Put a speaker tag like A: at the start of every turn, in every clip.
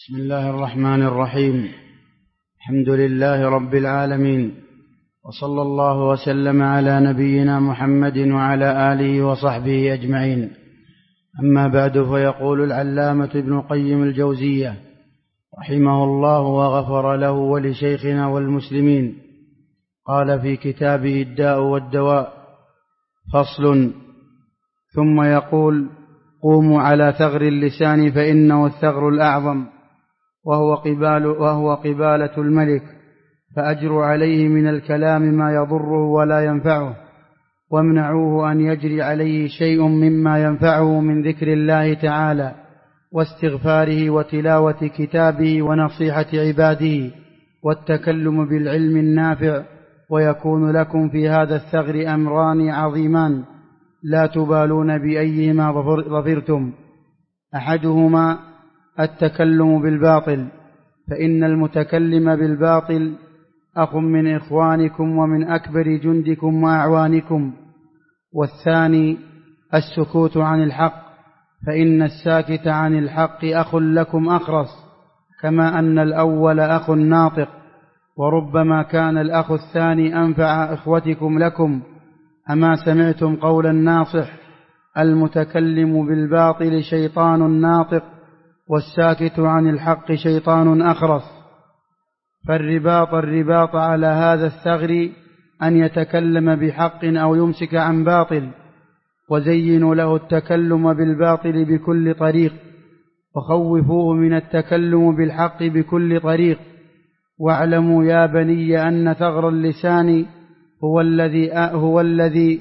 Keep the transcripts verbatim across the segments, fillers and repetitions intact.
A: بسم الله الرحمن الرحيم. الحمد لله رب العالمين، وصلى الله وسلم على نبينا محمد وعلى آله وصحبه أجمعين. أما بعد، فيقول العلامة ابن القيم الجوزية رحمه الله وغفر له ولشيخنا والمسلمين، قال في كتابه الداء والدواء: فصل. ثم يقول: قوموا على ثغر اللسان فإنه الثغر الأعظم، وهو, قبال وهو قبالة الملك، فأجروا عليه من الكلام ما يضره ولا ينفعه، وامنعوه أن يجري عليه شيء مما ينفعه من ذكر الله تعالى واستغفاره وتلاوة كتابه ونصيحة عباده والتكلم بالعلم النافع. ويكون لكم في هذا الثغر أمران عظيمان لا تبالون بأيهما ظفرتم: أحدهما التكلم بالباطل، فإن المتكلم بالباطل أخ من إخوانكم ومن أكبر جندكم وأعوانكم. والثاني السكوت عن الحق، فإن الساكت عن الحق أخ لكم أخرس، كما أن الأول أخ ناطق، وربما كان الأخ الثاني أنفع إخوتكم لكم. أما سمعتم قول الناصح: المتكلم بالباطل شيطان ناطق، والساكت عن الحق شيطان أخرس. فالرباط الرباط على هذا الثغر أن يتكلم بحق أو يمسك عن باطل، وزينوا له التكلم بالباطل بكل طريق، وخوفوه من التكلم بالحق بكل طريق. واعلموا يا بني أن ثغر اللسان هو الذي هو الذي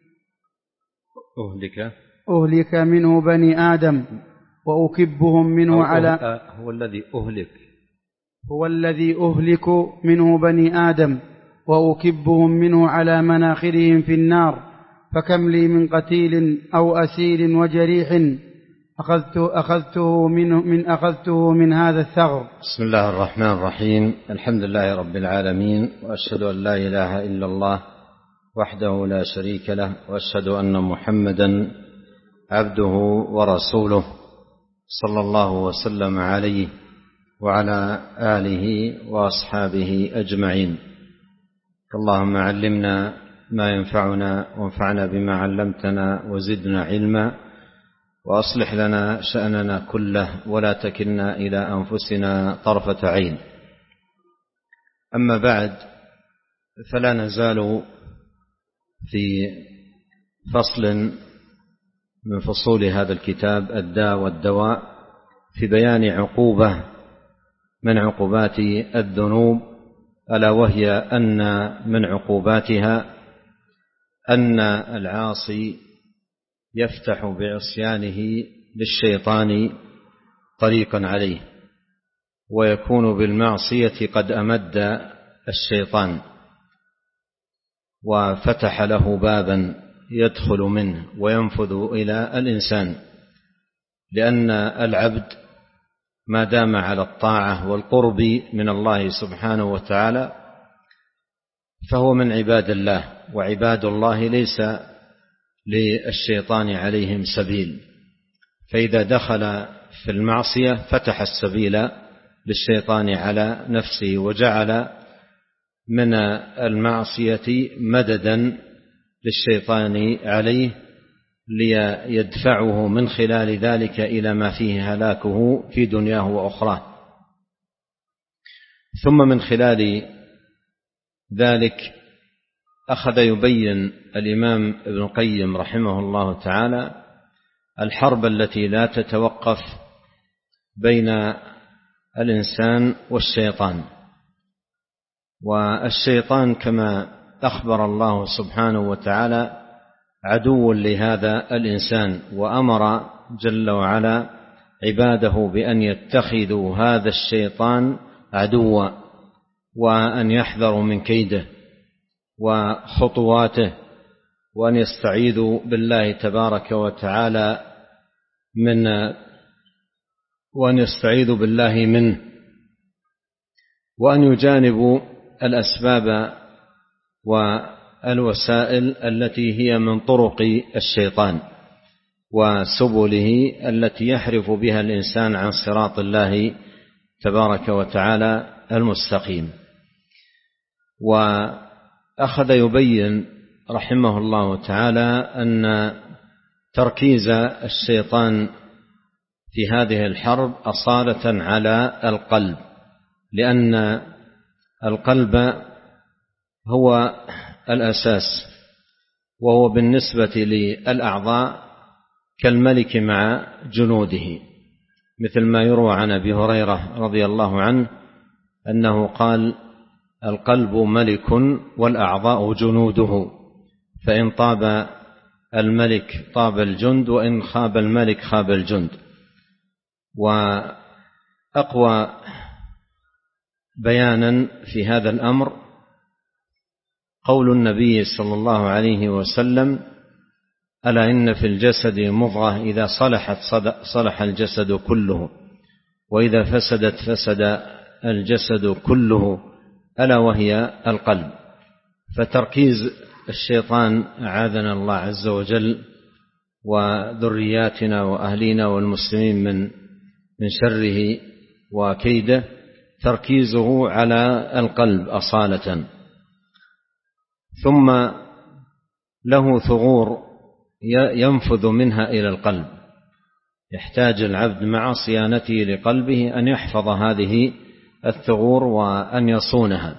B: أهلك
A: أهلك منه بني آدم، وأكبهم منه على
B: هو الذي أهلك
A: هو الذي أهلك منه بني آدم وأكبهم منه على مناخرهم في النار. فكم لي من قتيل أو أسير وجريح أخذت أخذته منه من أخذته من هذا الثغر.
B: بسم الله الرحمن الرحيم. الحمد لله رب العالمين، وأشهد أن لا إله إلا الله وحده لا شريك له، وأشهد أن محمدا عبده ورسوله، صلى الله وسلم عليه وعلى آله وأصحابه أجمعين. اللهم علمنا ما ينفعنا، وانفعنا بما علمتنا، وزدنا علما، وأصلح لنا شأننا كله، ولا تكلنا إلى أنفسنا طرفة عين. أما بعد، فلا نزال في فصل من فصول هذا الكتاب الداء والدواء في بيان عقوبة من عقوبات الذنوب، ألا وهي أن من عقوباتها أن العاصي يفتح بعصيانه للشيطان طريقا عليه، ويكون بالمعصية قد أمد الشيطان وفتح له بابا يدخل منه وينفذ إلى الإنسان، لأن العبد ما دام على الطاعة والقرب من الله سبحانه وتعالى فهو من عباد الله، وعباد الله ليس للشيطان عليهم سبيل. فإذا دخل في المعصية فتح السبيل للشيطان على نفسه، وجعل من المعصية مددا للشيطان عليه ليدفعه من خلال ذلك إلى ما فيه هلاكه في دنياه وأخراه. ثم من خلال ذلك أخذ يبين الإمام ابن القيم رحمه الله تعالى الحرب التي لا تتوقف بين الإنسان والشيطان. والشيطان كما أخبر الله سبحانه وتعالى عدو لهذا الإنسان، وأمر جل وعلا عباده بأن يتخذوا هذا الشيطان عدوا، وأن يحذروا من كيده وخطواته، وأن يستعيذوا بالله تبارك وتعالى من وأن يستعيذوا بالله منه، وأن يجانبوا الأسباب والوسائل التي هي من طرق الشيطان وسبله التي يحرف بها الإنسان عن صراط الله تبارك وتعالى المستقيم. وأخذ يبين رحمه الله تعالى أن تركيز الشيطان في هذه الحرب أصالة على القلب، لأن القلب هو الأساس، وهو بالنسبة للأعضاء كالملك مع جنوده، مثل ما يروى عن أبي هريرة رضي الله عنه أنه قال: القلب ملك والأعضاء جنوده، فإن طاب الملك طاب الجند، وإن خاب الملك خاب الجند. وأقوى بيانا في هذا الأمر قول النبي صلى الله عليه وسلم: ألا إن في الجسد مضغة إذا صلحت صلح الجسد كله، وإذا فسدت فسد الجسد كله، ألا وهي القلب. فتركيز الشيطان أعاذنا الله عز وجل وذرياتنا وأهلنا والمسلمين من من شره وكيده، تركيزه على القلب أصالة. ثم له ثغور ينفذ منها إلى القلب، يحتاج العبد مع صيانته لقلبه أن يحفظ هذه الثغور وأن يصونها،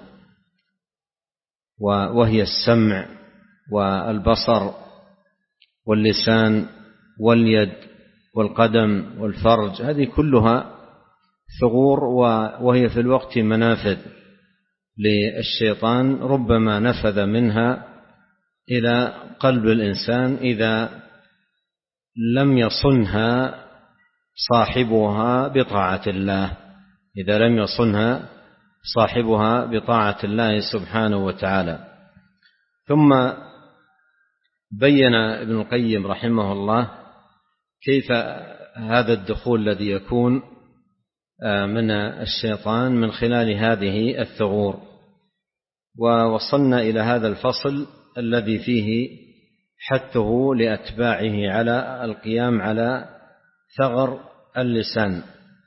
B: وهي السمع والبصر واللسان واليد والقدم والفرج. هذه كلها ثغور، وهي في الوقت منافذ للشيطان، ربما نفذ منها إلى قلب الإنسان إذا لم يصنها صاحبها بطاعة الله، إذا لم يصنها صاحبها بطاعة الله سبحانه وتعالى. ثم بين ابن القيم رحمه الله كيف هذا الدخول الذي يكون من الشيطان من خلال هذه الثغور، ووصلنا إلى هذا الفصل الذي فيه حثه لأتباعه على القيام على ثغر اللسان،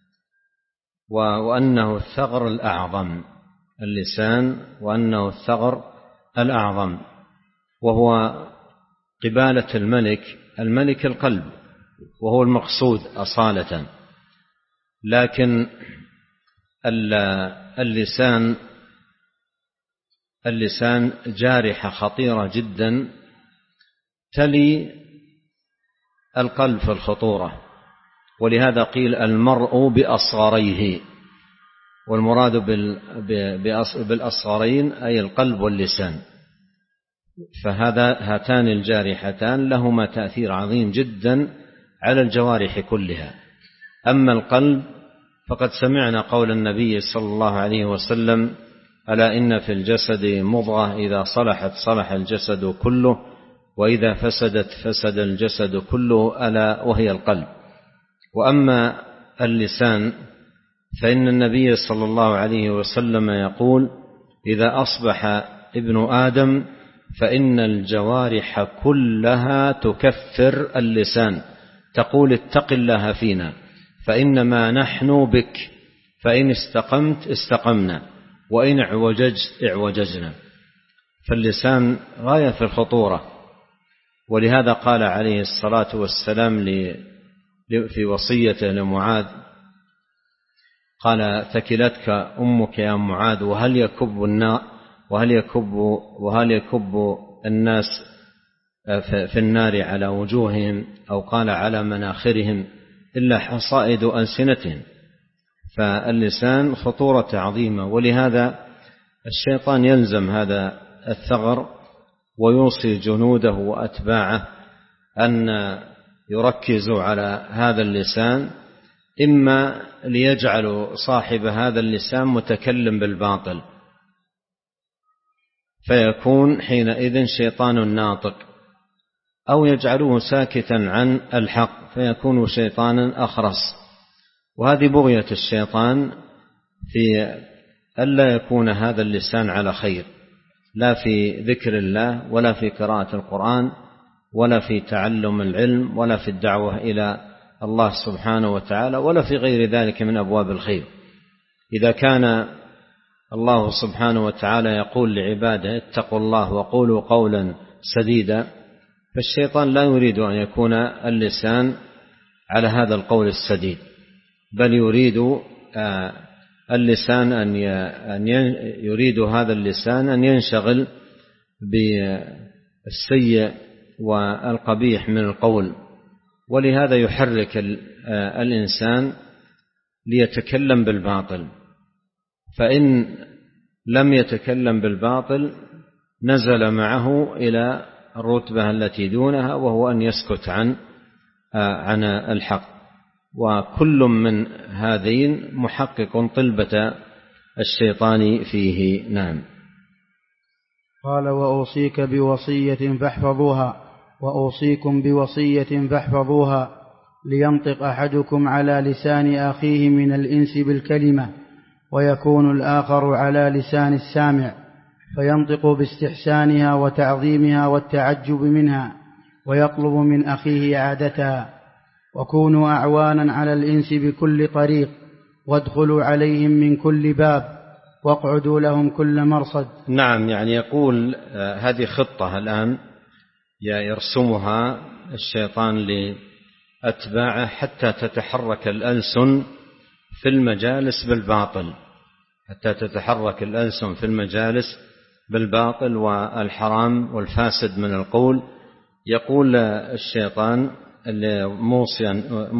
B: وأنه الثغر الأعظم، اللسان وأنه الثغر الأعظم، وهو قبالة الملك. الملك القلب، وهو المقصود أصالة، لكن اللسان اللسان جارحة خطيرة جدا تلي القلب في الخطورة، ولهذا قيل المرء بأصغريه، والمراد بالأصغرين أي القلب واللسان. فهذا هاتان الجارحتان لهما تأثير عظيم جدا على الجوارح كلها. أما القلب فقد سمعنا قول النبي صلى الله عليه وسلم: ألا إن في الجسد مضغة إذا صلحت صلح الجسد كله، وإذا فسدت فسد الجسد كله، ألا وهي القلب. وأما اللسان فإن النبي صلى الله عليه وسلم يقول: إذا أصبح ابن آدم فإن الجوارح كلها تكفر اللسان، تقول: اتق الله فينا فإنما نحن بك، فإن استقمت استقمنا، وإن اعوججت اعوججنا. فاللسان غاية في الخطورة، ولهذا قال عليه الصلاة والسلام في وصيته لمعاذ، قال: ثكلتك أمك يا معاذ، وهل يكب النار وهل يكب وهل يكب الناس في النار على وجوههم، أو قال على مناخرهم، إلا حصائد ألسنتهم. فاللسان خطورة عظيمة، ولهذا الشيطان يلزم هذا الثغر ويوصي جنوده وأتباعه أن يركزوا على هذا اللسان، إما ليجعلوا صاحب هذا اللسان متكلم بالباطل فيكون حينئذ شيطان ناطق، أو يجعلوه ساكتا عن الحق فيكون شيطانا أخرس. وهذه بغية الشيطان في ألا يكون هذا اللسان على خير، لا في ذكر الله، ولا في قراءة القرآن، ولا في تعلم العلم، ولا في الدعوة إلى الله سبحانه وتعالى، ولا في غير ذلك من أبواب الخير. إذا كان الله سبحانه وتعالى يقول لعباده اتقوا الله وقولوا قولا سديدا، فالشيطان لا يريد أن يكون اللسان على هذا القول السديد، بل يريد اللسان أن يريد هذا اللسان أن ينشغل بالسيء والقبيح من القول، ولهذا يحرك الإنسان ليتكلم بالباطل، فإن لم يتكلم بالباطل نزل معه إلى الرتبة التي دونها، وهو أن يسكت عن عن الحق، وكل من هذين محقق طلبة الشيطان فيه. نعم.
A: قال وأوصيك بوصية فاحفظوها وأوصيكم بوصية فاحفظوها لينطق أحدكم على لسان أخيه من الإنس بالكلمة ويكون الآخر على لسان السامع، فينطق باستحسانها وتعظيمها والتعجب منها ويطلب من أخيه إعادتها. وكونوا أعوانا على الإنس بكل طريق وادخلوا عليهم من كل باب واقعدوا لهم كل مرصد.
B: نعم، يعني يقول هذه خطة الآن يرسمها الشيطان لأتباعه حتى تتحرك الألسن في المجالس بالباطل، حتى تتحرك الألسن في المجالس بالباطل والحرام والفاسد من القول. يقول الشيطان موصيا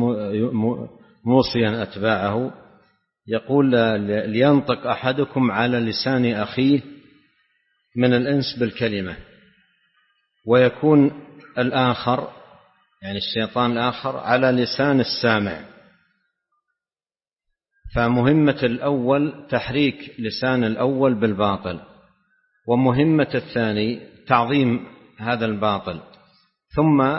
B: موصيا أتباعه، يقول لينطق أحدكم على لسان أخيه من الإنس بالكلمة، ويكون الآخر يعني الشيطان الآخر على لسان السامع. فمهمة الأول تحريك لسان الأول بالباطل، ومهمة الثاني تعظيم هذا الباطل، ثم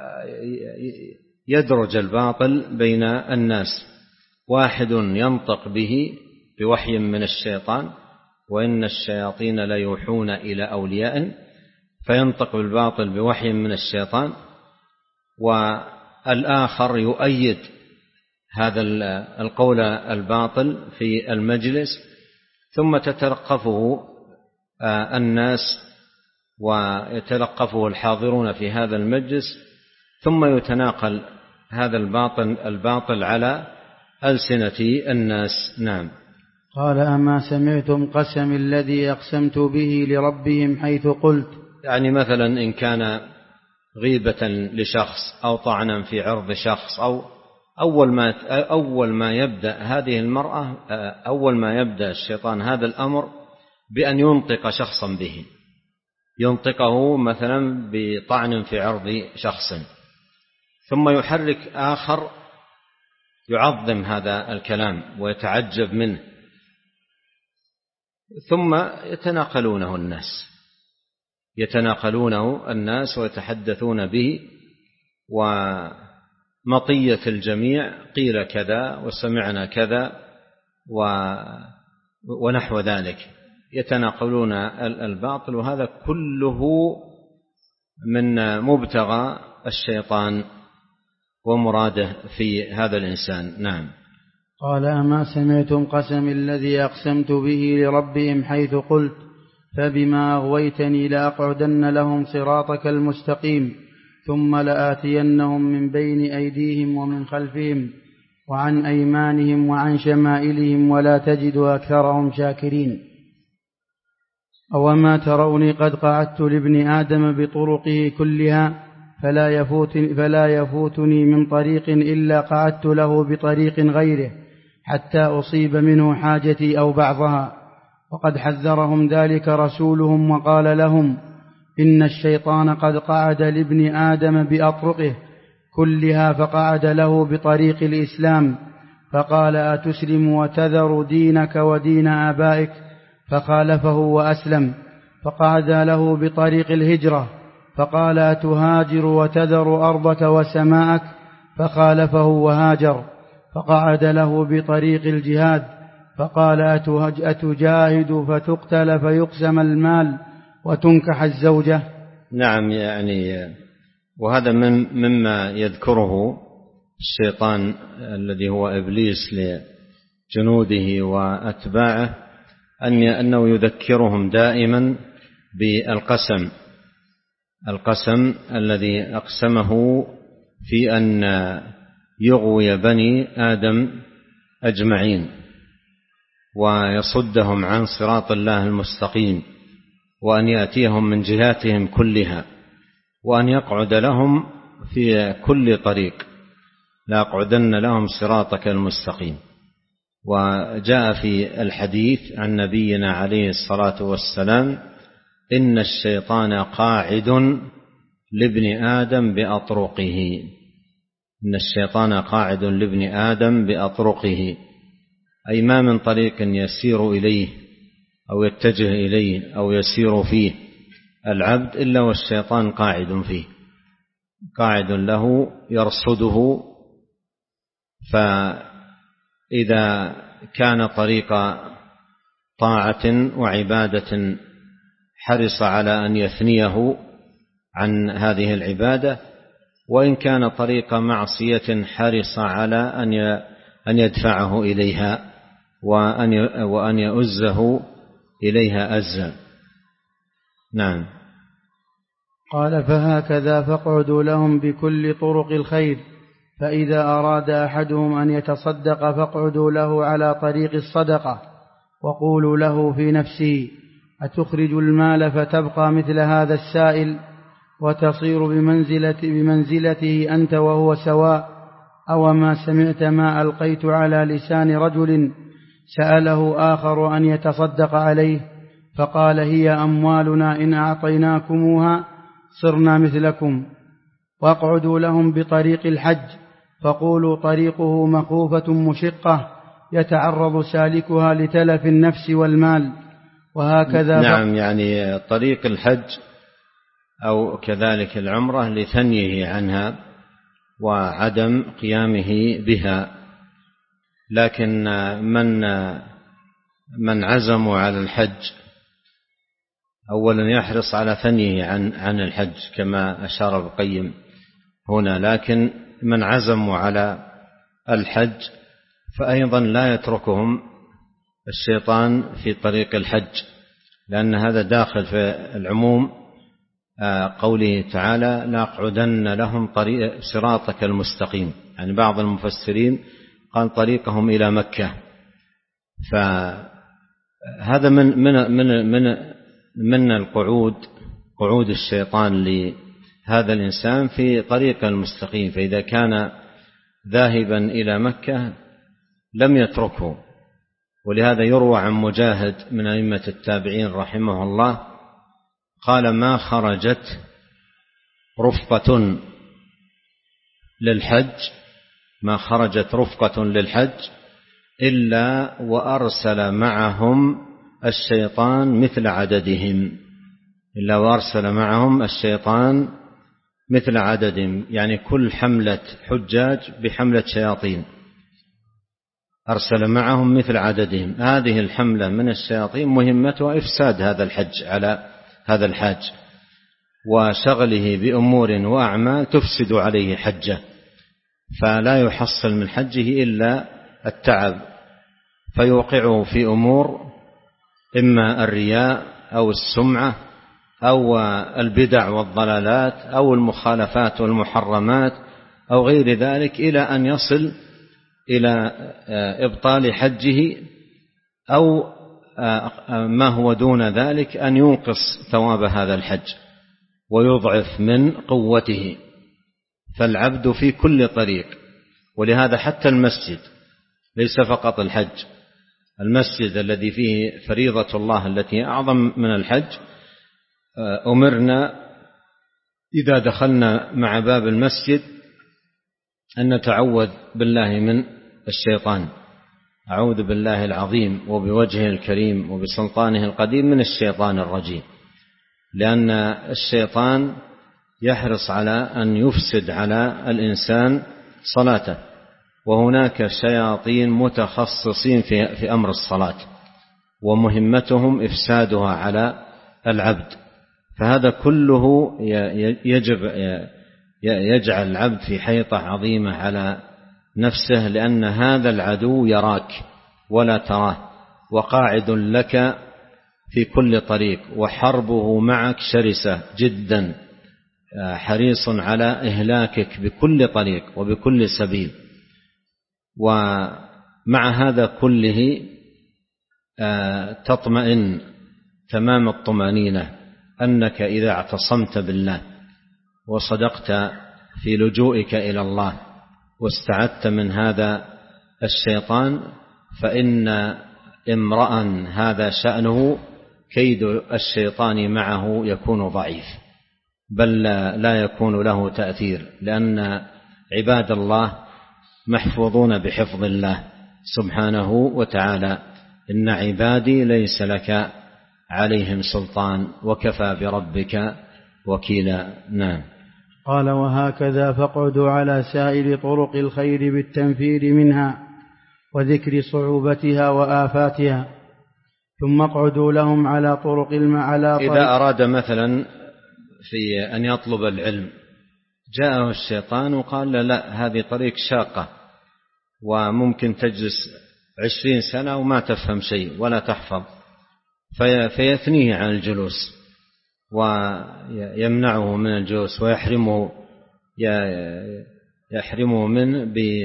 B: يدرج الباطل بين الناس. واحد ينطق به بوحي من الشيطان، وإن الشياطين لا يوحون إلى أولياء، فينطق بالباطل بوحي من الشيطان، والآخر يؤيد هذا القول الباطل في المجلس، ثم تتلقفه الناس ويتلقفه الحاضرون في هذا المجلس، ثم يتناقل هذا الباطل الباطل على ألسنة الناس. نعم.
A: قال أما سمعتم قسم الذي أقسمت به لربهم حيث قلت،
B: يعني مثلا إن كان غيبة لشخص أو طعنا في عرض شخص، أو أول ما أول ما يبدأ هذه المرأة أول ما يبدأ الشيطان هذا الأمر بأن ينطق شخصا به، ينطقه مثلا بطعن في عرض شخص، ثم يحرك آخر يعظم هذا الكلام ويتعجب منه، ثم يتناقلونه الناس يتناقلونه الناس ويتحدثون به، ومطية الجميع قيل كذا وسمعنا كذا ونحو ذلك، يتناقلون الباطل، وهذا كله من مبتغى الشيطان ومراده في هذا الإنسان. نعم.
A: قال أما سمعتم قسم الذي أقسمت به لربهم حيث قلت فبما أغويتني لأقعدن لهم صراطك المستقيم ثم لآتينهم من بين أيديهم ومن خلفهم وعن أيمانهم وعن شمائلهم ولا تجد أكثرهم شاكرين. أوما تروني قد قعدت لابن آدم بطرقه كلها فلا يفوت فلا يفوتني من طريق إلا قعدت له بطريق غيره حتى أصيب منه حاجتي أو بعضها. وقد حذرهم ذلك رسولهم وقال لهم إن الشيطان قد قعد لابن آدم بأطرقه كلها فقعد له بطريق الإسلام، فقال أتسلم وتذر دينك ودين آبائك؟ فخالفه وأسلم. فقعد له بطريق الهجرة، فقال أتهاجر وتذر أرضك وسماءك؟ فخالفه وهاجر. فقعد له بطريق الجهاد، فقال أتجاهد فتقتل فيقسم المال وتنكح الزوجة؟
B: نعم، يعني وهذا من مما يذكره الشيطان الذي هو إبليس جنوده وأتباعه أنه يذكرهم دائما بالقسم القسم الذي أقسمه في أن يغوي بني آدم أجمعين ويصدهم عن صراط الله المستقيم، وأن يأتيهم من جهاتهم كلها، وأن يقعد لهم في كل طريق، لأقعدن لهم صراطك المستقيم. وجاء في الحديث عن نبينا عليه الصلاة والسلام: إن الشيطان قاعد لابن آدم بأطرقه. إن الشيطان قاعد لابن آدم بأطرقه، أي ما من طريق يسير إليه أو يتجه إليه أو يسير فيه العبد إلا والشيطان قاعد فيه، قاعد له يرصده. فإذا كان طريق طاعة وعبادة حرص على أن يثنيه عن هذه العبادة، وإن كان طريق معصية حرص على أن يدفعه إليها وأن يؤزه إليها أزا. نعم.
A: قال: فهكذا فاقعدوا لهم بكل طرق الخير، فإذا أراد أحدهم أن يتصدق فاقعدوا له على طريق الصدقة، وقولوا له في نفسه: أتخرج المال فتبقى مثل هذا السائل وتصير بمنزلة بمنزلته أنت وهو سواء؟ أو ما سمعت ما ألقيت على لسان رجل سأله آخر أن يتصدق عليه فقال: هي أموالنا إن أعطيناكموها صرنا مثلكم. واقعدوا لهم بطريق الحج، فقولوا: طريقه مخوفة مشقة يتعرض سالكها لتلف النفس والمال. وهكذا
B: نعم، يعني طريق الحج أو كذلك العمرة لثنيه عنها وعدم قيامه بها. لكن من من عزموا على الحج أولا يحرص على ثنيه عن عن الحج كما أشار ابن القيم هنا، لكن من عزموا على الحج فأيضا لا يتركهم الشيطان في طريق الحج، لأن هذا داخل في العموم قوله تعالى: لأقعدن لهم طريق صراطك المستقيم. يعني بعض المفسرين قال طريقهم إلى مكة. فهذا من من من من من القعود قعود الشيطان لهذا الإنسان في طريق المستقيم. فإذا كان ذاهبا إلى مكة لم يتركه. ولهذا يروى عن مجاهد من أئمة التابعين رحمه الله قال: ما خرجت رفقة للحج ما خرجت رفقة للحج إلا وأرسل معهم الشيطان مثل عددهم إلا وأرسل معهم الشيطان مثل عددهم يعني كل حملة حجاج بحملة شياطين أرسل معهم مثل عددهم. هذه الحملة من الشياطين مهمتها إفساد هذا الحج على هذا الحاج وشغله بأمور وأعمال تفسد عليه حجه، فلا يحصل من حجه إلا التعب، فيوقعه في أمور إما الرياء أو السمعة أو البدع والضلالات أو المخالفات والمحرمات أو غير ذلك، إلى أن يصل إلى إبطال حجه أو ما هو دون ذلك أن ينقص ثواب هذا الحج ويضعف من قوته. فالعبد في كل طريق. ولهذا حتى المسجد ليس فقط الحج، المسجد الذي فيه فريضة الله التي أعظم من الحج أمرنا إذا دخلنا مع باب المسجد أن نتعوذ بالله من الشيطان. أعوذ بالله العظيم وبوجهه الكريم وبسلطانه القديم من الشيطان الرجيم، لأن الشيطان يحرص على أن يفسد على الإنسان صلاته، وهناك شياطين متخصصين في في أمر الصلاة ومهمتهم إفسادها على العبد. فهذا كله يجب يجعل العبد في حيطة عظيمة على نفسه، لأن هذا العدو يراك ولا تراه، وقاعد لك في كل طريق، وحربه معك شرسة جدا، حريص على إهلاكك بكل طريق وبكل سبيل. ومع هذا كله تطمئن تمام الطمأنينة أنك إذا اعتصمت بالله وصدقت في لجوئك إلى الله واستعدت من هذا الشيطان، فإن امرأ هذا شأنه كيد الشيطان معه يكون ضعيف، بل لا يكون له تأثير، لأن عباد الله محفوظون بحفظ الله سبحانه وتعالى. إن عبادي ليس لك عليهم سلطان وكفى بربك وكيلا. نعم.
A: قال: وهكذا فاقعدوا على سائر طرق الخير بالتنفير منها وذكر صعوبتها وآفاتها، ثم اقعدوا لهم على طرق المعلى.
B: إذا أراد مثلا في أن يطلب العلم جاءه الشيطان وقال لا, لا هذه طريق شاقة وممكن تجلس عشرين سنة وما تفهم شيء ولا تحفظ، في فيثنيه عن الجلوس ويمنعه من الجلوس ويحرمه يحرمه من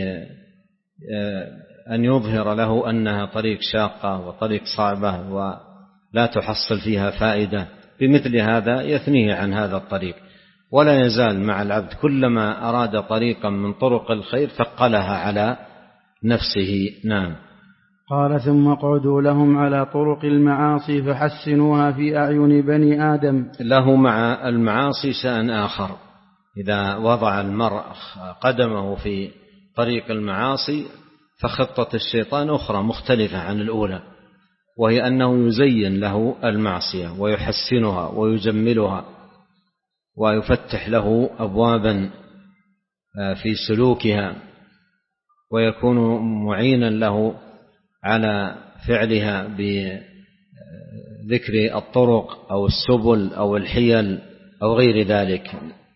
B: بأن يظهر له أنها طريق شاقة وطريق صعبة ولا تحصل فيها فائدة. بمثل هذا يثنيه عن هذا الطريق، ولا يزال مع العبد كلما أراد طريقا من طرق الخير ثقلها على نفسه. نعم.
A: قال: ثم اقعدوا لهم على طرق المعاصي فحسنوها في أعين بني آدم.
B: له مع المعاصي شأن آخر. إذا وضع المرء قدمه في طريق المعاصي فخطة الشيطان أخرى مختلفة عن الأولى، وهي أنه يزين له المعصية ويحسنها ويجملها ويفتح له أبوابا في سلوكها، ويكون معينا له على فعلها بذكر الطرق أو السبل أو الحيل أو غير ذلك.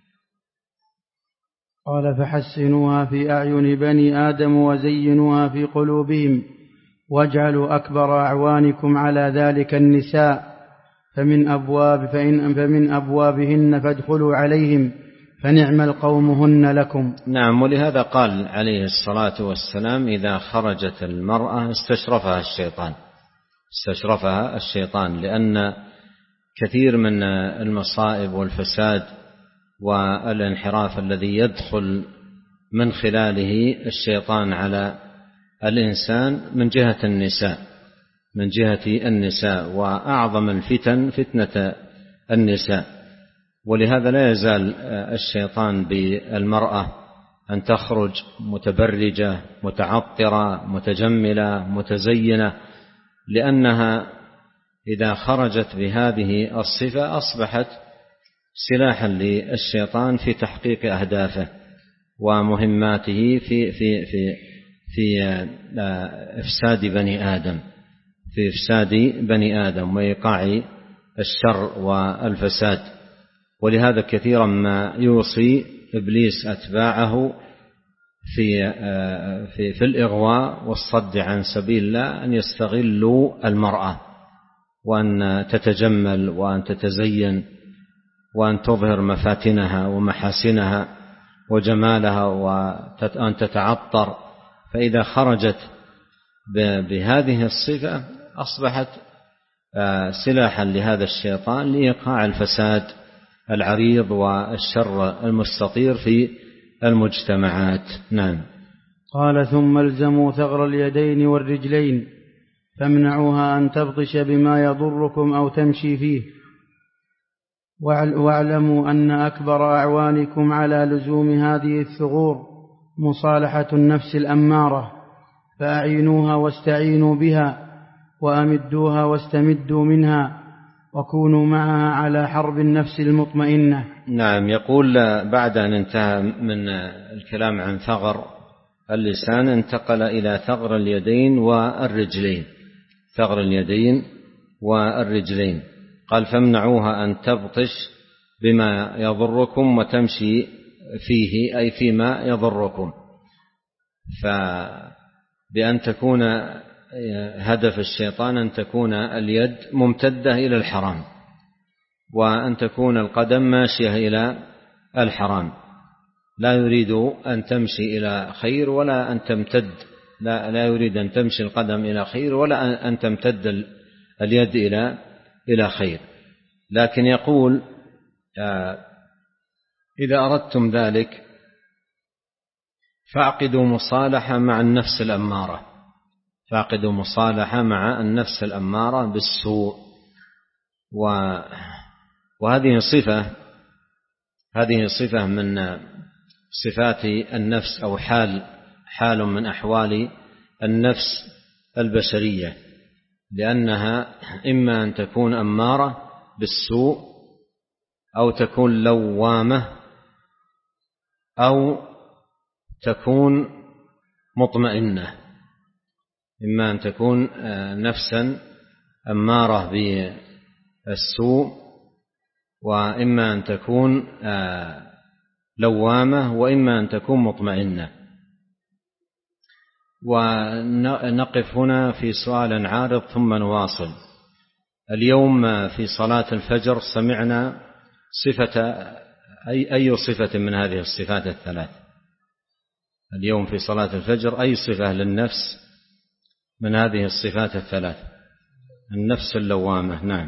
A: قال: فحسنوها في أعين بني آدم وزينوها في قلوبهم، واجعلوا أكبر أعوانكم على ذلك النساء، فمن أبواب فإن فمن أبوابهن فادخلوا عليهم فنعم القوم هن لكم.
B: نعم. ولهذا قال عليه الصلاة والسلام: إذا خرجت المرأة استشرفها الشيطان استشرفها الشيطان لأن كثير من المصائب والفساد والانحراف الذي يدخل من خلاله الشيطان على الإنسان من جهة النساء من جهة النساء وأعظم الفتن فتنة النساء. ولهذا لا يزال الشيطان بالمرأة أن تخرج متبرجة متعطرة متجملة متزينة، لأنها إذا خرجت بهذه الصفة أصبحت سلاحا للشيطان في تحقيق أهدافه ومهماته في في في في إفساد بني آدم في إفساد بني آدم وإيقاع الشر والفساد. ولهذا كثيرا ما يوصي إبليس أتباعه في في في الإغواء والصد عن سبيل الله أن يستغلوا المرأة وأن تتجمل وأن تتزين وأن تظهر مفاتنها ومحاسنها وجمالها وأن تتعطر، فإذا خرجت بهذه الصفة أصبحت سلاحا لهذا الشيطان لإيقاع الفساد العريض والشر المستطير في المجتمعات. نعم.
A: قال: ثم الزموا ثغر اليدين والرجلين فامنعوها أن تبطش بما يضركم أو تمشي فيه، واعلموا أن أكبر أعوانكم على لزوم هذه الثغور مصالحة النفس الأمارة، فأعينوها واستعينوا بها وأمدوها واستمدوا منها وكونوا معها على حرب النفس المطمئنة.
B: نعم. يقول بعد أن انتهى من الكلام عن ثغر اللسان انتقل إلى ثغر اليدين والرجلين ثغر اليدين والرجلين قال: فامنعوها أن تبطش بما يضركم وتمشي فيه أي فيما يضركم، فبأن تكون هدف الشيطان أن تكون اليد ممتدة إلى الحرام، وأن تكون القدم ماشية إلى الحرام، لا يريد أن تمشي إلى خير ولا أن تمتد، لا, لا يريد أن تمشي القدم إلى خير ولا أن تمتد اليد إلى إلى خير. لكن يقول إذا أردتم ذلك فاعقدوا مصالحة مع النفس الأمارة، فاعقدوا مصالحة مع النفس الأمارة بالسوء. وهذه صفة هذه صفة من صفات النفس، أو حال حال من أحوال النفس البشرية، لأنها إما أن تكون أمارة بالسوء أو تكون لوامة أو تكون مطمئنة. إما أن تكون نفسا أمارة بالسوء، وإما أن تكون لوامة، وإما أن تكون مطمئنة. ونقف هنا في سؤال عارض ثم نواصل. اليوم في صلاة الفجر سمعنا صفة أي, أي صفة من هذه الصفات الثلاث؟ اليوم في صلاة الفجر أي صفة للنفس من هذه الصفات الثلاث؟ النفس اللوامة. نعم.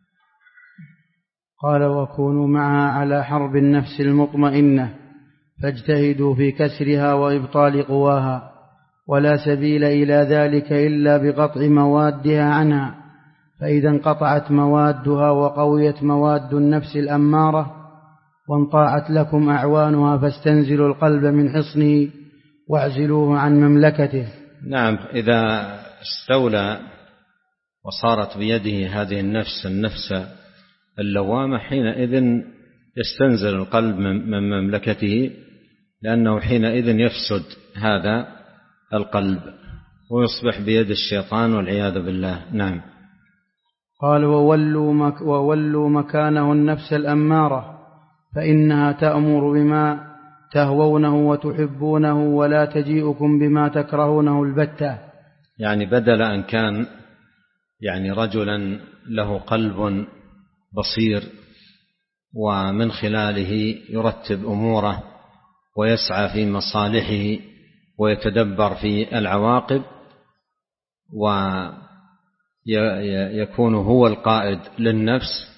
A: قال: وكونوا معها على حرب النفس المطمئنة، فاجتهدوا في كسرها وإبطال قواها، ولا سبيل إلى ذلك إلا بقطع موادها عنها، فإذا انقطعت موادها وقويت مواد النفس الأمارة وانطاعت لكم أعوانها، فاستنزلوا القلب من حصنه واعزلوه عن مملكته.
B: نعم، إذا استولى وصارت بيده هذه النفس النفس اللوامة، حينئذ يستنزل القلب من مملكته، لأنه حينئذ يفسد هذا القلب ويصبح بيد الشيطان والعياذ بالله. نعم.
A: قال: وولوا, مك وولوا مكانه النفس الأمارة، فإنها تأمر بما تهوونه وتحبونه، ولا تجيئكم بما تكرهونه البتة.
B: يعني بدل أن كان يعني رجلا له قلب بصير ومن خلاله يرتب أموره ويسعى في مصالحه ويتدبر في العواقب ويكون هو القائد للنفس،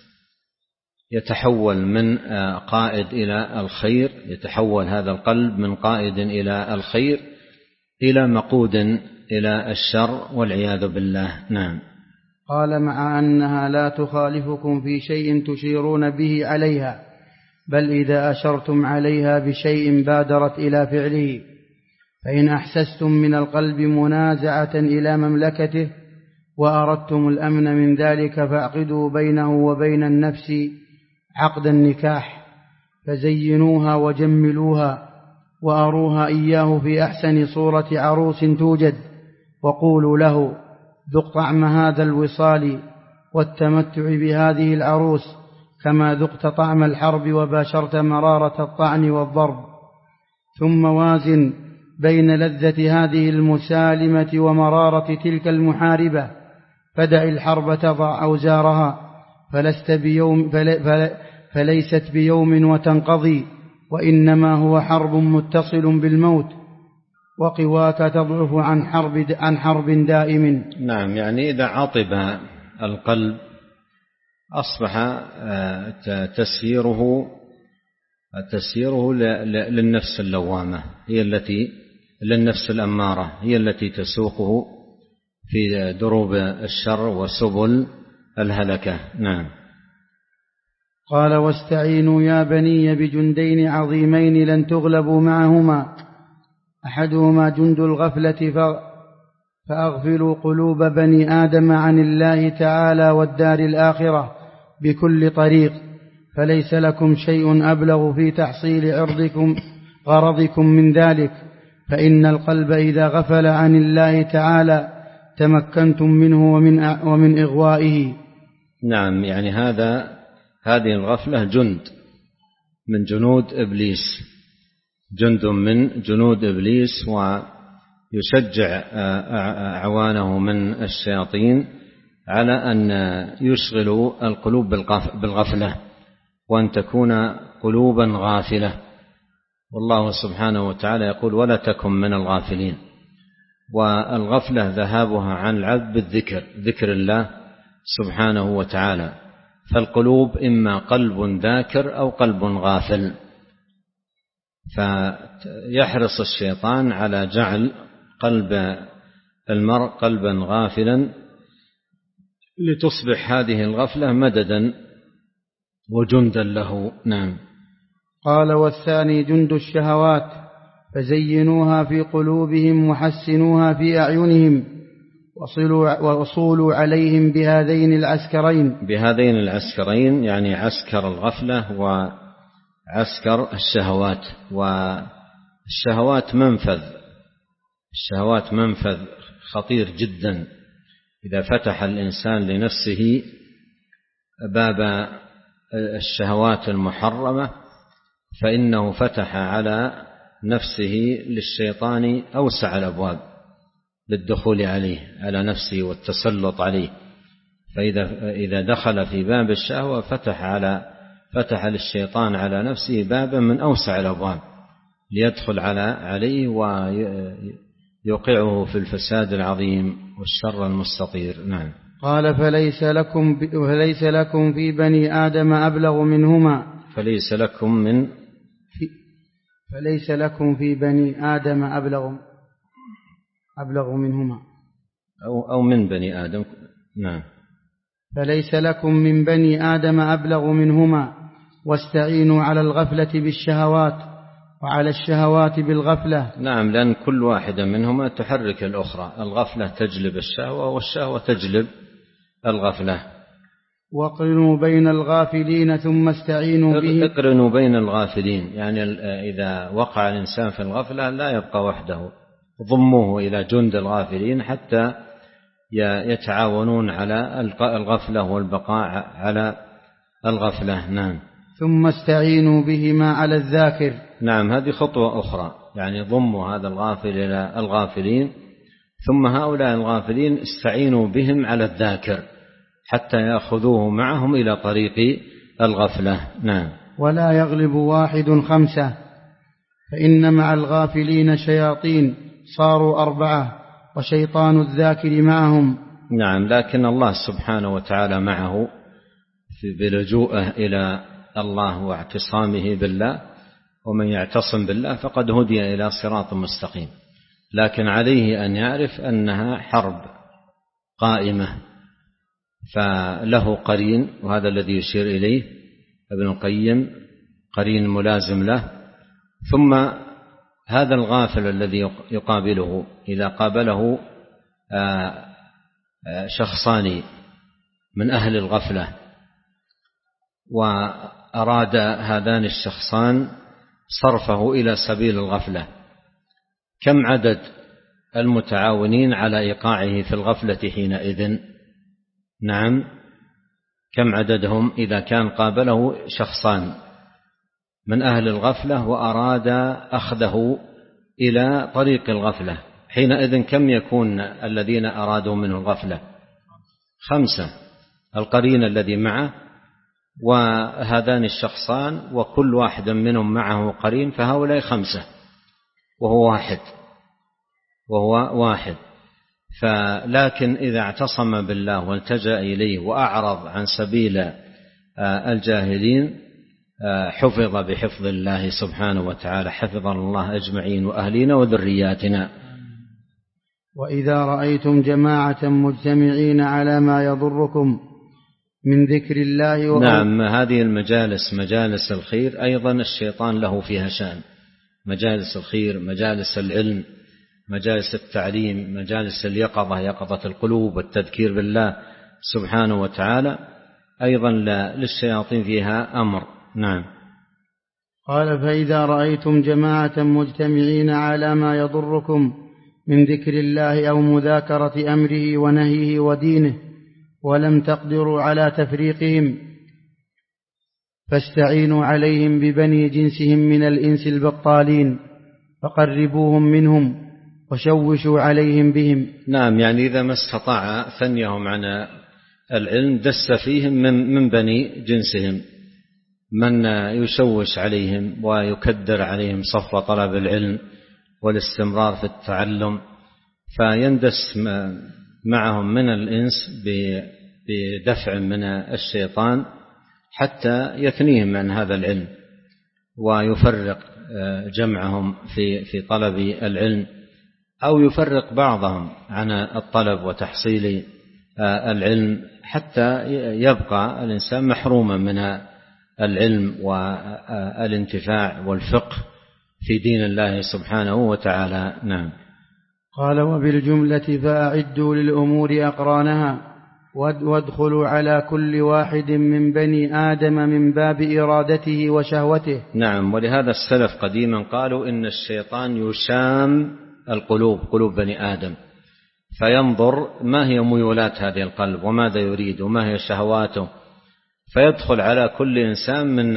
B: يتحول من قائد إلى الخير، يتحول هذا القلب من قائد إلى الخير إلى مقود إلى الشر والعياذ بالله. نعم.
A: قال: مع أنها لا تخالفكم في شيء تشيرون به عليها، بل إذا أشرتم عليها بشيء بادرت إلى فعله، فإن أحسستم من القلب منازعة إلى مملكته وأردتم الأمن من ذلك، فاعقدوا بينه وبين النفس عقد النكاح، فزينوها وجملوها وأروها إياه في أحسن صورة عروس توجد، وقولوا له: ذق طعم هذا الوصال والتمتع بهذه العروس، كما ذقت طعم الحرب وباشرت مرارة الطعن والضرب. ثم وازن بين لذة هذه المسالمة ومرارة تلك المحاربة، فدع الحرب تضع أوزارها، فلست بيوم فل فل فليست بيوم وتنقضي، وإنما هو حرب متصل بالموت، وقواك تضعف عن حرب, عن حرب دائم.
B: نعم، يعني إذا عطب القلب أصبح تسييره تسييره للنفس اللوامة، هي التي للنفس الأمارة، هي التي تسوقه في دروب الشر وسبل الهلكة. نعم.
A: قال: واستعينوا يا بني بجندين عظيمين لن تغلبوا معهما، أحدهما جند الغفلة فأغفلوا قلوب بني آدم عن الله تعالى والدار الآخرة بكل طريق، فليس لكم شيء أبلغ في تحصيل عرضكم غرضكم من ذلك، فإن القلب إذا غفل عن الله تعالى تمكنتم منه ومن, ومن إغوائه.
B: نعم، يعني هذا هذه الغفلة جند من جنود إبليس، جند من جنود إبليس، يشجع أعوانه من الشياطين على أن يشغلوا القلوب بالغفلة، وأن تكون قلوبا غافلة. والله سبحانه وتعالى يقول: ولا تكن من الغافلين. والغفلة ذهابها عن العبد بالذكر، ذكر الله سبحانه وتعالى. فالقلوب إما قلب ذاكر أو قلب غافل، فيحرص الشيطان على جعل قلب المرء قلبا غافلا لتصبح هذه الغفلة مددا وجندا له. نعم.
A: قال: والثاني جند الشهوات، فزينوها في قلوبهم وحسنوها في أعينهم، وصولوا عليهم بهذين العسكرين.
B: بهذين العسكرين يعني عسكر الغفلة وعسكر الشهوات. والشهوات منفذ الشهوات منفذ خطير جدا. إذا فتح الإنسان لنفسه باب الشهوات المحرمة فإنه فتح على نفسه للشيطان أوسع الأبواب للدخول عليه على نفسه والتسلط عليه. فإذا إذا دخل في باب الشهوة فتح على فتح للشيطان على نفسه بابا من أوسع الأبواب ليدخل على عليه ويوقعه في الفساد العظيم والشر المستطير. نعم.
A: قال: فليس لكم فليس لكم في بني آدم أبلغ منهما
B: فليس لكم من
A: في فليس لكم في بني آدم أبلغ أبلغ منهما
B: أو أو من بني آدم. نعم.
A: فليس لكم من بني آدم أبلغ منهما، واستعينوا على الغفلة بالشهوات وعلى الشهوات بالغفلة.
B: نعم، لأن كل واحدة منهما تحرك الأخرى. الغفلة تجلب الشهوة والشهوة تجلب الغفلة.
A: واقرنوا بين الغافلين ثم استعينوا به.
B: اقرنوا بين الغافلين يعني إذا وقع الإنسان في الغفلة لا يبقى وحده، ضموه إلى جند الغافلين حتى يتعاونون على الغفلة والبقاء على الغفلة. نعم.
A: ثم استعينوا بهما على الذاكر.
B: نعم، هذه خطوة أخرى، يعني ضموا هذا الغافل إلى الغافلين، ثم هؤلاء الغافلين استعينوا بهم على الذاكر حتى يأخذوه معهم إلى طريق الغفلة. نعم.
A: ولا يغلب واحد خمسة، فإن مع الغافلين شياطين صاروا أربعة، وشيطان الذاكر معهم.
B: نعم، لكن الله سبحانه وتعالى معه بلجوءه إلى الله واعتصامه بالله، ومن يعتصم بالله فقد هدي إلى صراط مستقيم. لكن عليه أن يعرف أنها حرب قائمة، فله قرين، وهذا الذي يشير إليه ابن القيم، قرين ملازم له. ثم هذا الغافل الذي يقابله إذا قابله شخصان من أهل الغفلة وأراد هذان الشخصان صرفه إلى سبيل الغفلة، كم عدد المتعاونين على إيقاعه في الغفلة حينئذ؟ نعم، كم عددهم إذا كان قابله شخصان من أهل الغفلة وأراد أخذه إلى طريق الغفلة، حينئذ كم يكون الذين أرادوا منه الغفلة؟ خمسة، القرين الذي معه وهذان الشخصان، وكل واحد منهم معه قرين، فهؤلاء خمسة وهو واحد وهو واحد فلكن إذا اعتصم بالله والتجأ إليه وأعرض عن سبيل الجاهلين حفظ بحفظ الله سبحانه وتعالى. حفظنا الله أجمعين وأهلنا وذرياتنا.
A: وإذا رأيتم جماعة مجتمعين على ما يضركم من ذكر الله وغيره.
B: نعم، هذه المجالس مجالس الخير أيضا الشيطان له فيها شأن، مجالس الخير، مجالس العلم، مجالس التعليم، مجالس اليقظة، يقظة القلوب والتذكير بالله سبحانه وتعالى، أيضا للشياطين فيها أمر. نعم.
A: قال: فإذا رأيتم جماعة مجتمعين على ما يضركم من ذكر الله أو مذاكرة أمره ونهيه ودينه ولم تقدروا على تفريقهم فاستعينوا عليهم ببني جنسهم من الإنس البطالين، فقربوهم منهم وشوشوا عليهم بهم.
B: نعم، يعني إذا ما استطاع ثنيهم عن العلم دس فيهم من, من بني جنسهم من يشوش عليهم ويكدر عليهم صف طلب العلم والاستمرار في التعلم، فيندس معهم من الإنس بدفع من الشيطان حتى يثنيهم عن هذا العلم ويفرق جمعهم في في طلب العلم، أو يفرق بعضهم عن الطلب وتحصيل العلم حتى يبقى الإنسان محروما من العلم والانتفاع والفقه في دين الله سبحانه وتعالى. نعم.
A: قال: وبالجملة فأعدوا للأمور أقرانها وادخلوا على كل واحد من بني آدم من باب إرادته وشهوته.
B: نعم، ولهذا السلف قديما قالوا إن الشيطان يشام القلوب، قلوب بني آدم، فينظر ما هي ميولات هذه القلب وماذا يريد وما هي شهواته، فيدخل على كل إنسان من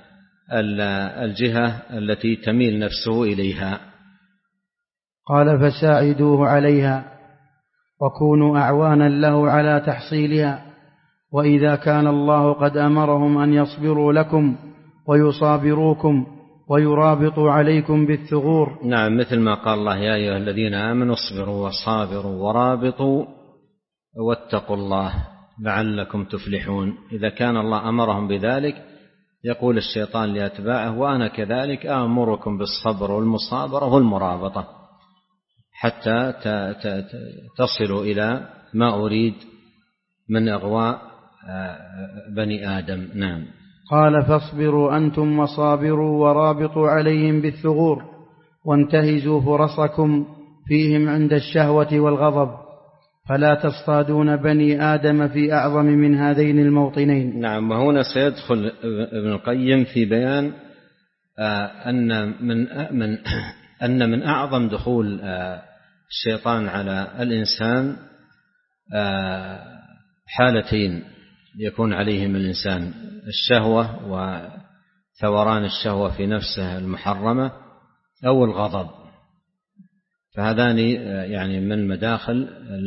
B: الجهة التي تميل نفسه إليها.
A: قال: فساعدوه عليها وكونوا أعوانا له على تحصيلها، وإذا كان الله قد أمرهم أن يصبروا لكم ويصابروكم ويرابطوا عليكم بالثغور.
B: نعم، مثل ما قال الله: يا أيها الذين آمنوا اصبروا وصابروا ورابطوا واتقوا الله لعلكم تفلحون. إذا كان الله أمرهم بذلك يقول الشيطان لأتباعه: وأنا كذلك آمركم بالصبر والمصابرة والمرابطة حتى تصلوا إلى ما أريد من إغواء بني آدم. نعم.
A: قال: فاصبروا أنتم وصابروا ورابطوا عليهم بالثغور وانتهزوا فرصكم فيهم عند الشهوة والغضب، فلا تصطادون بني آدم في أعظم من هذين الموطنين.
B: نعم، وهنا سيدخل ابن القيم في بيان أن من من أن من أعظم دخول الشيطان على الإنسان حالتين يكون عليهم الإنسان: الشهوة وثوران الشهوة في نفسه المحرمة، أو الغضب. فهذان يعني من مداخل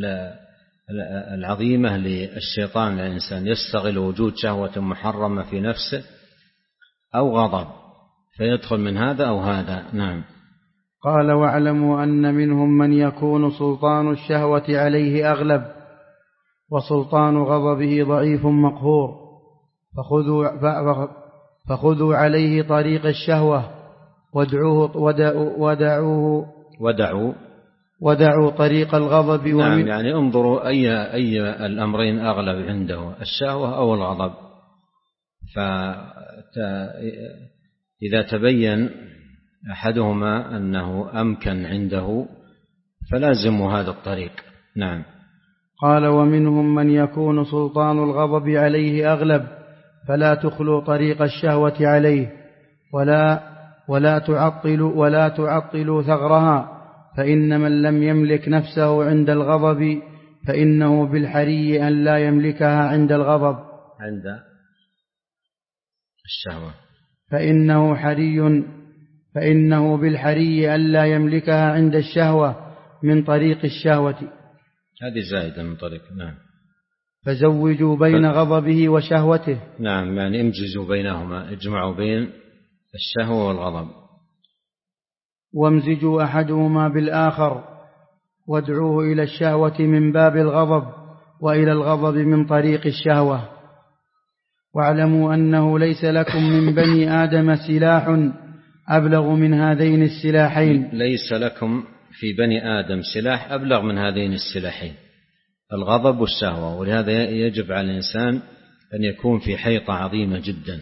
B: العظيمة للشيطان الإنسان، يستغل وجود شهوة محرمة في نفسه أو غضب فيدخل من هذا أو هذا. نعم.
A: قال: واعلموا أن منهم من يكون سلطان الشهوة عليه أغلب وسلطان غضبه ضعيف مقهور، فخذوا, فخذوا عليه طريق الشهوة وادعوه ودعوه
B: ودعوا
A: ودعوا طريق الغضب.
B: نعم، يعني انظروا أي, أي الأمرين أغلب عنده، الشهوة أو الغضب، فإذا تبين أحدهما أنه أمكن عنده فلازموا هذا الطريق. نعم.
A: قال: ومنهم من يكون سلطان الغضب عليه أغلب فلا تخلو طريق الشهوة عليه ولا ولا تعطلوا ولا تعطلوا ثغرها، فإن من لم يملك نفسه عند الغضب فإنه بالحري أن لا يملكها عند الغضب
B: عند الشهوة
A: فإنه حري فإنه بالحري أن لا يملكها عند الشهوة من طريق الشهوة.
B: هذه زائدة من طريق. نعم.
A: فزوجوا بين ف... غضبه وشهوته.
B: نعم، يعني امجزوا بينهما، اجمعوا بين الشهوة والغضب.
A: وامزجوا أحدهما بالآخر وادعوه إلى الشهوة من باب الغضب وإلى الغضب من طريق الشهوة. واعلموا أنه ليس لكم من بني آدم سلاح أبلغ من هذين السلاحين.
B: ليس لكم في بني آدم سلاح أبلغ من هذين السلاحين، الغضب والشهوة. ولهذا يجب على الإنسان أن يكون في حيطة عظيمة جدا.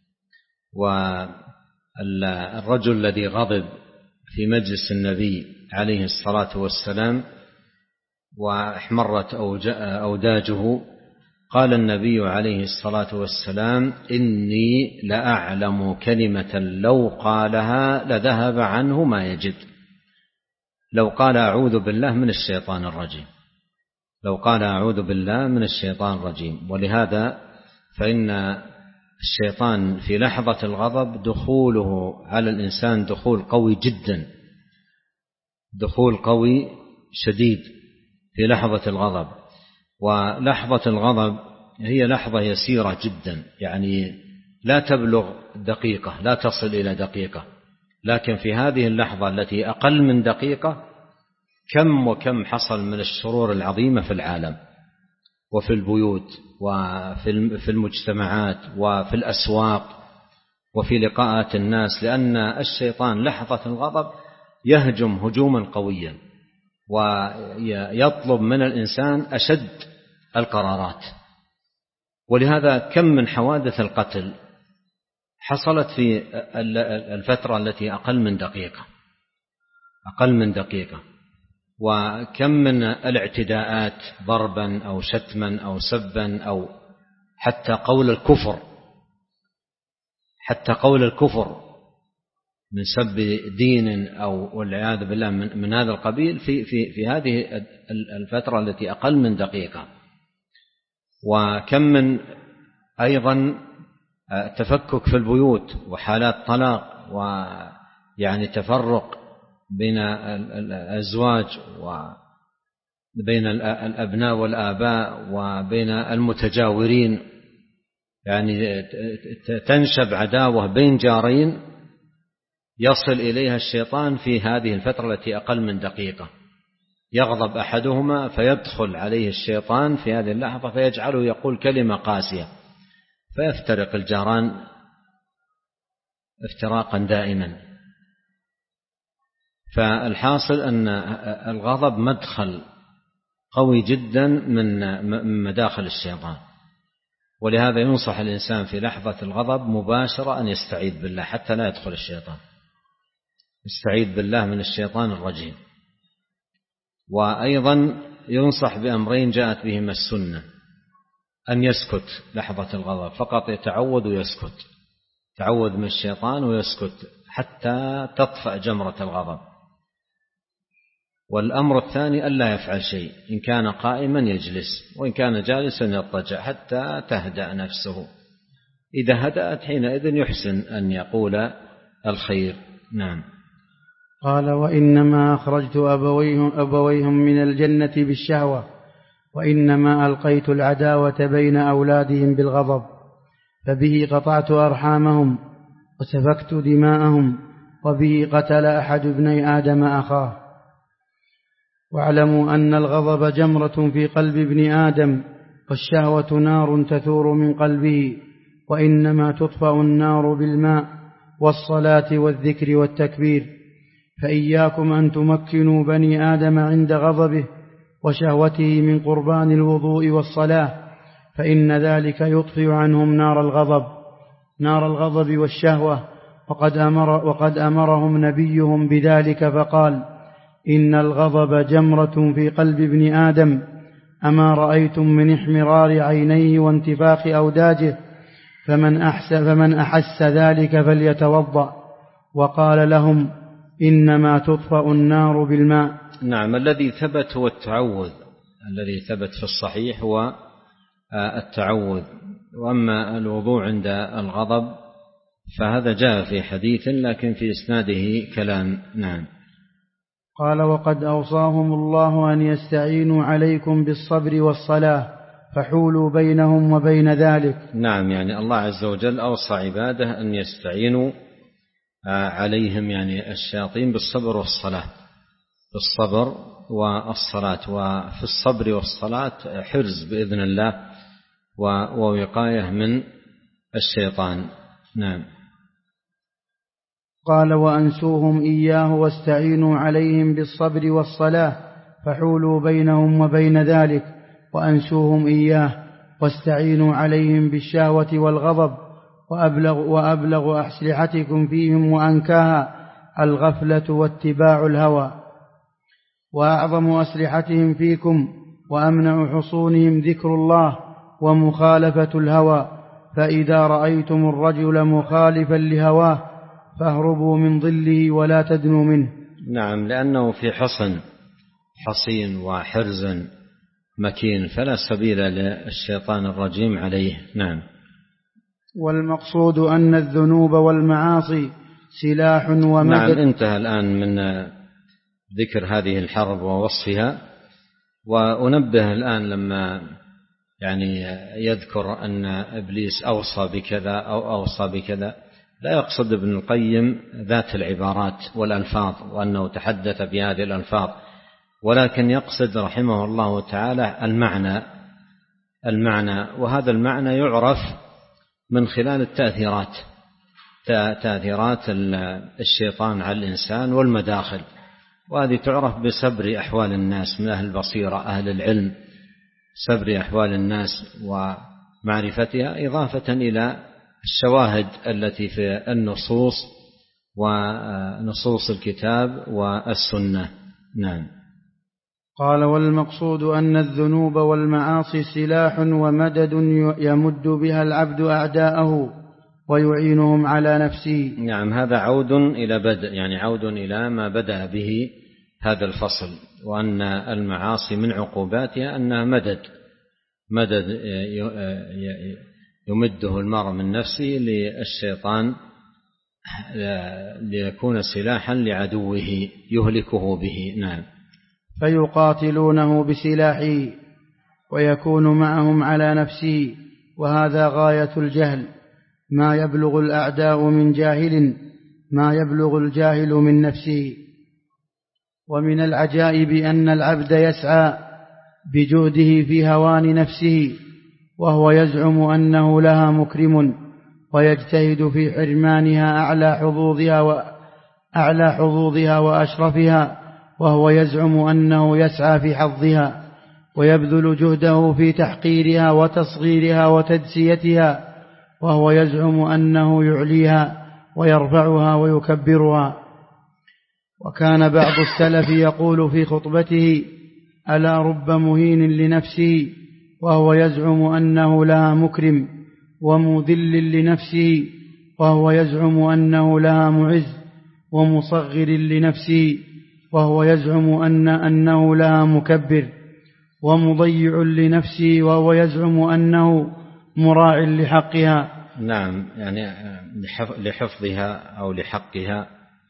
B: والرجل الذي غضب في مجلس النبي عليه الصلاة والسلام واحمرت أوداجه، قال النبي عليه الصلاة والسلام: إني لأعلم كلمة لو قالها لذهب عنه ما يجد. لو قال أعوذ بالله من الشيطان الرجيم، لو قال أعوذ بالله من الشيطان الرجيم. ولهذا فإن الشيطان في لحظة الغضب دخوله على الإنسان دخول قوي جدا، دخول قوي شديد في لحظة الغضب. ولحظة الغضب هي لحظة يسيرة جدا، يعني لا تبلغ دقيقة، لا تصل إلى دقيقة، لكن في هذه اللحظة التي أقل من دقيقة كم وكم حصل من الشرور العظيمة في العالم وفي البيوت وفي المجتمعات وفي الأسواق وفي لقاءات الناس، لأن الشيطان لحظة الغضب يهجم هجوما قويا ويطلب من الإنسان أشد القرارات. ولهذا كم من حوادث القتل حصلت في الفترة التي أقل من دقيقة أقل من دقيقة وكم من الاعتداءات ضربا أو شتما أو سبا أو حتى قول الكفر حتى قول الكفر من سب دين أو والعياذ بالله من, من هذا القبيل في, في, في هذه الفترة التي أقل من دقيقة. وكم من أيضا تفكك في البيوت وحالات طلاق ويعني تفرق بين الأزواج وبين الأبناء والآباء وبين المتجاورين، يعني تنشب عداوة بين جارين يصل إليها الشيطان في هذه الفترة التي أقل من دقيقة. يغضب أحدهما فيدخل عليه الشيطان في هذه اللحظة فيجعله يقول كلمة قاسية فيفترق الجاران افتراقا دائما. فالحاصل أن الغضب مدخل قوي جدا من مداخل الشيطان، ولهذا ينصح الإنسان في لحظة الغضب مباشرة أن يستعيذ بالله حتى لا يدخل الشيطان، يستعيذ بالله من الشيطان الرجيم. وأيضا ينصح بأمرين جاءت بهما السنة: أن يسكت لحظة الغضب، فقط يتعوذ ويسكت، تعوذ من الشيطان ويسكت حتى تطفأ جمرة الغضب. والأمر الثاني ألا يفعل شيء، إن كان قائما يجلس وإن كان جالسا يضطجع حتى تهدأ نفسه. إذا هدأت حينئذ يحسن أن يقول الخير. نعم.
A: قال: وإنما أخرجت أبويهم, أبويهم من الجنة بالشهوة، وإنما ألقيت العداوة بين أولادهم بالغضب، فبه قطعت أرحامهم وسفكت دماءهم، وبه قتل أحد ابني آدم أخاه. واعلموا أن الغضب جمرة في قلب ابن آدم، والشهوة نار تثور من قلبه، وإنما تطفأ النار بالماء والصلاة والذكر والتكبير. فإياكم أن تمكنوا بني آدم عند غضبه وشهوته من قربان الوضوء والصلاة، فإن ذلك يطفئ عنهم نار الغضب نار الغضب والشهوة. وقد, أمر وقد أمرهم نبيهم بذلك فقال: إن الغضب جمرة في قلب ابن آدم، أما رأيتم من احمرار عينيه وانتفاخ أوداجه، فمن أحس, فمن أحس ذلك فليتوضأ. وقال لهم: إنما تطفأ النار بالماء.
B: نعم. الذي ثبت هو التعوذ، الذي ثبت في الصحيح هو التعوذ. وأما الوضوء عند الغضب فهذا جاء في حديث لكن في إسناده كلام. نعم.
A: قال: وقد أوصاهم الله أن يستعينوا عليكم بالصبر والصلاة، فحولوا بينهم وبين ذلك.
B: نعم، يعني الله عز وجل أوصى عباده أن يستعينوا عليهم يعني الشياطين بالصبر والصلاة، بالصبر والصلاة. وفي الصبر والصلاة حرز بإذن الله ووقاية من الشيطان. نعم.
A: قال: وأنسوهم إياه واستعينوا عليهم بالصبر والصلاة، فحولوا بينهم وبين ذلك. وأنسوهم إياه واستعينوا عليهم بالشهوة والغضب، وأبلغ, وأبلغ أسلحتكم فيهم وأنكاها الغفلة واتباع الهوى. وأعظم أسلحتهم فيكم وأمنع حصونهم ذكر الله ومخالفة الهوى. فإذا رأيتم الرجل مخالفا لهواه فاهربوا من ظله ولا تدنوا منه.
B: نعم، لأنه في حصن حصين وحرز مكين، فلا سبيل للشيطان الرجيم عليه. نعم.
A: والمقصود أن الذنوب والمعاصي سلاح ومدد.
B: نعم. انتهى الآن من ذكر هذه الحرب ووصفها. وأنبه الآن لما يعني يذكر أن إبليس أوصى بكذا أو أوصى بكذا، لا يقصد ابن القيم ذات العبارات والألفاظ وأنه تحدث بهذه الألفاظ، ولكن يقصد رحمه الله تعالى المعنى المعنى وهذا المعنى يعرف من خلال التأثيرات تأثيرات الشيطان على الإنسان والمداخل، وهذه تعرف بسبر أحوال الناس من أهل البصيرة أهل العلم، سبر أحوال الناس ومعرفتها، إضافة إلى الشواهد التي في النصوص ونصوص الكتاب والسنة. نعم.
A: قال: والمقصود أن الذنوب والمعاصي سلاح ومدد يمد بها العبد أعداءه ويعينهم على نفسه.
B: نعم، هذا عود إلى بدء، يعني عود إلى ما بدأ به هذا الفصل، وأن المعاصي من عقوباتها أنها مدد مدد يمده المرء من نفسه للشيطان ليكون سلاحا لعدوه يهلكه به. نعم.
A: فيقاتلونه بسلاحه ويكون معهم على نفسه، وهذا غاية الجهل، ما يبلغ الأعداء من جاهل ما يبلغ الجاهل من نفسه. ومن العجائب أن العبد يسعى بجهده في هوان نفسه وهو يزعم أنه لها مكرم، ويجتهد في حرمانها أعلى حظوظها وأعلى حظوظها وأشرفها، وهو يزعم أنه يسعى في حظها، ويبذل جهده في تحقيرها وتصغيرها وتدسيتها، وهو يزعم أنه يعليها ويرفعها ويكبرها. وكان بعض السلف يقول في خطبته: ألا رب مهين لنفسه وهو يزعم أنه لها مكرم، ومذل لنفسه وهو يزعم أنه لها معز، ومصغر لنفسه وهو يزعم أن أنه لها مكبر، ومضيع لنفسه وهو يزعم أنه مراع لحقها.
B: نعم، يعني لحفظها أو لحقها.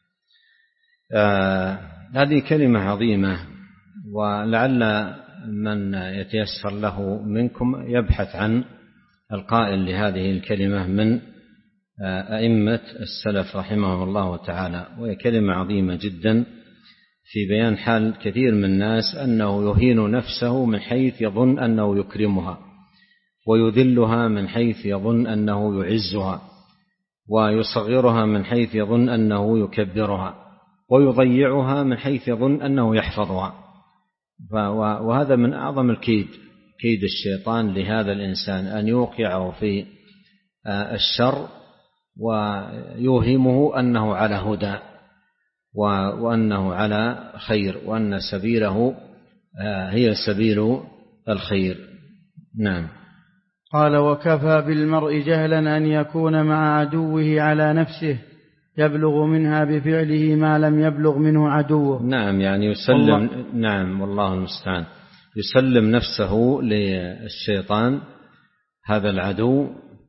B: آه هذه كلمة عظيمة، ولعل من يتيسر له منكم يبحث عن القائل لهذه الكلمة من أئمة السلف رحمهم الله تعالى، وهي كلمة عظيمة جدا في بيان حال كثير من الناس أنه يهين نفسه من حيث يظن أنه يكرمها، ويذلها من حيث يظن أنه يعزها، ويصغرها من حيث يظن أنه يكبرها، ويضيعها من حيث يظن أنه يحفظها. وهذا من أعظم الكيد، كيد الشيطان لهذا الإنسان، أن يوقعه في الشر ويوهمه أنه على هدى وأنه على خير، وأن سبيله هي سبيل الخير. نعم.
A: قال: وكفى بالمرء جهلا أن يكون مع عدوه على نفسه يبلغ منها بفعله ما لم يبلغ منه عدوه.
B: نعم، يعني يسلم الله. نعم، والله المستعان، يسلم نفسه للشيطان هذا العدو،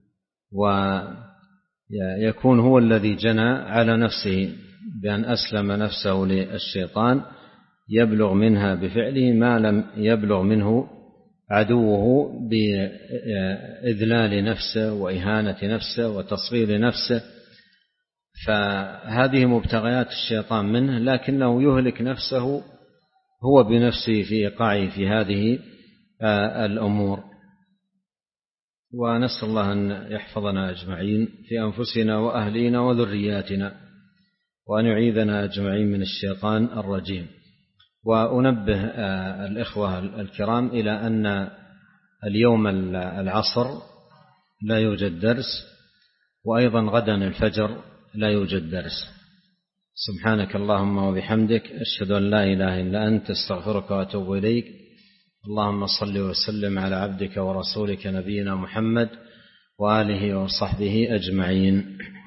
B: ويكون هو الذي جنى على نفسه بأن أسلم نفسه للشيطان يبلغ منها بفعله ما لم يبلغ منه عدوه بإذلال نفسه وإهانة نفسه وتصغير نفسه. فهذه مبتغيات الشيطان منه، لكنه يهلك نفسه هو بنفسه في إيقاعه في هذه الأمور. ونسأل الله أن يحفظنا أجمعين في أنفسنا وأهلينا وذرياتنا، وأن يعيذنا أجمعين من الشيطان الرجيم. وأنبه الإخوة الكرام إلى أن اليوم العصر لا يوجد درس، وأيضا غدا الفجر لا يوجد درس. سبحانك اللهم وبحمدك، أشهد أن لا إله إلا أنت، استغفرك وأتوب إليك. اللهم صل وسلم على عبدك ورسولك نبينا محمد وآله وصحبه أجمعين.